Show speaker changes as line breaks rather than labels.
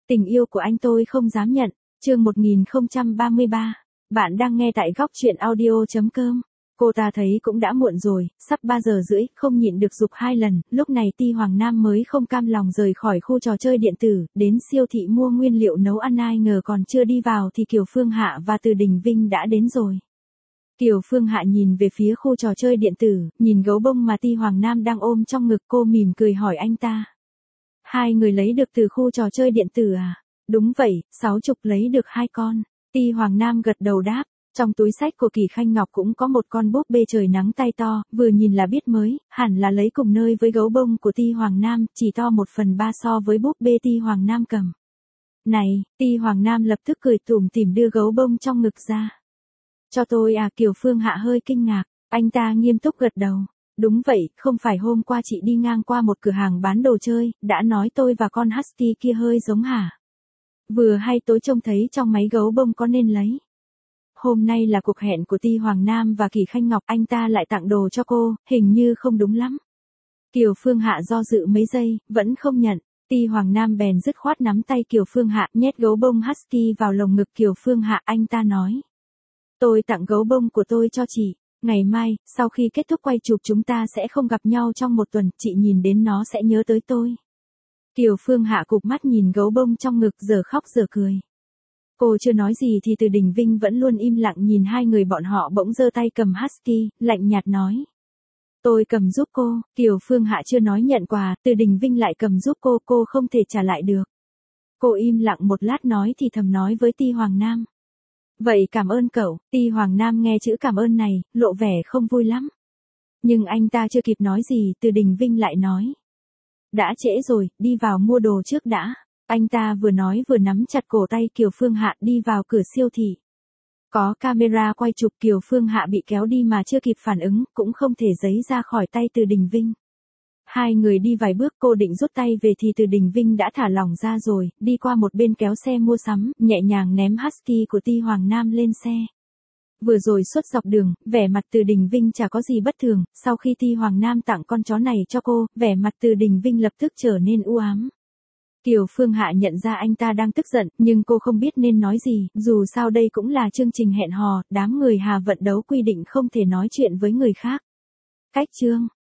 Tình yêu của anh tôi không dám nhận. Chương 1033. Bạn đang nghe tại góc truyện audio.com. Cô ta thấy cũng đã muộn rồi, sắp 3 giờ rưỡi, không nhịn được giục 2 lần, lúc này Ti Hoàng Nam mới không cam lòng rời khỏi khu trò chơi điện tử, đến siêu thị mua nguyên liệu nấu ăn, ai ngờ còn chưa đi vào thì Kiều Phương Hạ và Từ Đình Vinh đã đến rồi. Kiều Phương Hạ nhìn về phía khu trò chơi điện tử, nhìn gấu bông mà Ti Hoàng Nam đang ôm trong ngực, cô mỉm cười hỏi anh ta. Hai người lấy được từ khu trò chơi điện tử à? Đúng vậy, 60 lấy được 2 con. Ti Hoàng Nam gật đầu đáp. Trong túi xách của Kỳ Khanh Ngọc cũng có một con búp bê trời nắng tay to, vừa nhìn là biết mới, hẳn là lấy cùng nơi với gấu bông của Ti Hoàng Nam, chỉ to 1/3 so với búp bê Ti Hoàng Nam cầm. Này, Ti Hoàng Nam lập tức cười tủm tỉm đưa gấu bông trong ngực ra. Cho tôi à? Kiều Phương Hạ hơi kinh ngạc, anh ta nghiêm túc gật đầu. Đúng vậy, không phải hôm qua chị đi ngang qua một cửa hàng bán đồ chơi, đã nói tôi và con Husky kia hơi giống hả? Vừa hay tối trông thấy trong máy gấu bông có nên lấy. Hôm nay là cuộc hẹn của Ti Hoàng Nam và Kỳ Khanh Ngọc, anh ta lại tặng đồ cho cô, hình như không đúng lắm. Kiều Phương Hạ do dự mấy giây, vẫn không nhận. Ti Hoàng Nam bèn dứt khoát nắm tay Kiều Phương Hạ, nhét gấu bông Husky vào lồng ngực Kiều Phương Hạ, anh ta nói. Tôi tặng gấu bông của tôi cho chị. Ngày mai, sau khi kết thúc quay chụp chúng ta sẽ không gặp nhau trong 1 tuần, chị nhìn đến nó sẽ nhớ tới tôi. Kiều Phương Hạ cụp mắt nhìn gấu bông trong ngực, giờ khóc giờ cười. Cô chưa nói gì thì Từ Đình Vinh vẫn luôn im lặng nhìn hai người bọn họ, bỗng giơ tay cầm Husky, lạnh nhạt nói. Tôi cầm giúp cô. Kiều Phương Hạ chưa nói nhận quà, Từ Đình Vinh lại cầm giúp cô không thể trả lại được. Cô im lặng một lát nói thì thầm nói với Ti Hoàng Nam. Vậy cảm ơn cậu. Ti Hoàng Nam nghe chữ cảm ơn này, lộ vẻ không vui lắm. Nhưng anh ta chưa kịp nói gì, Từ Đình Vinh lại nói. Đã trễ rồi, đi vào mua đồ trước đã. Anh ta vừa nói vừa nắm chặt cổ tay Kiều Phương Hạ đi vào cửa siêu thị. Có camera quay chụp, Kiều Phương Hạ bị kéo đi mà chưa kịp phản ứng, cũng không thể giấy ra khỏi tay Từ Đình Vinh. Hai người đi vài bước, cô định rút tay về thì Từ Đình Vinh đã thả lỏng ra rồi, đi qua một bên kéo xe mua sắm, nhẹ nhàng ném Husky của Ti Hoàng Nam lên xe. Vừa rồi suốt dọc đường, vẻ mặt Từ Đình Vinh chả có gì bất thường, sau khi Ti Hoàng Nam tặng con chó này cho cô, vẻ mặt Từ Đình Vinh lập tức trở nên u ám. Kiều Phương Hạ nhận ra anh ta đang tức giận, nhưng cô không biết nên nói gì, dù sao đây cũng là chương trình hẹn hò, đám người Hà Vận Đấu quy định không thể nói chuyện với người khác. Cách chương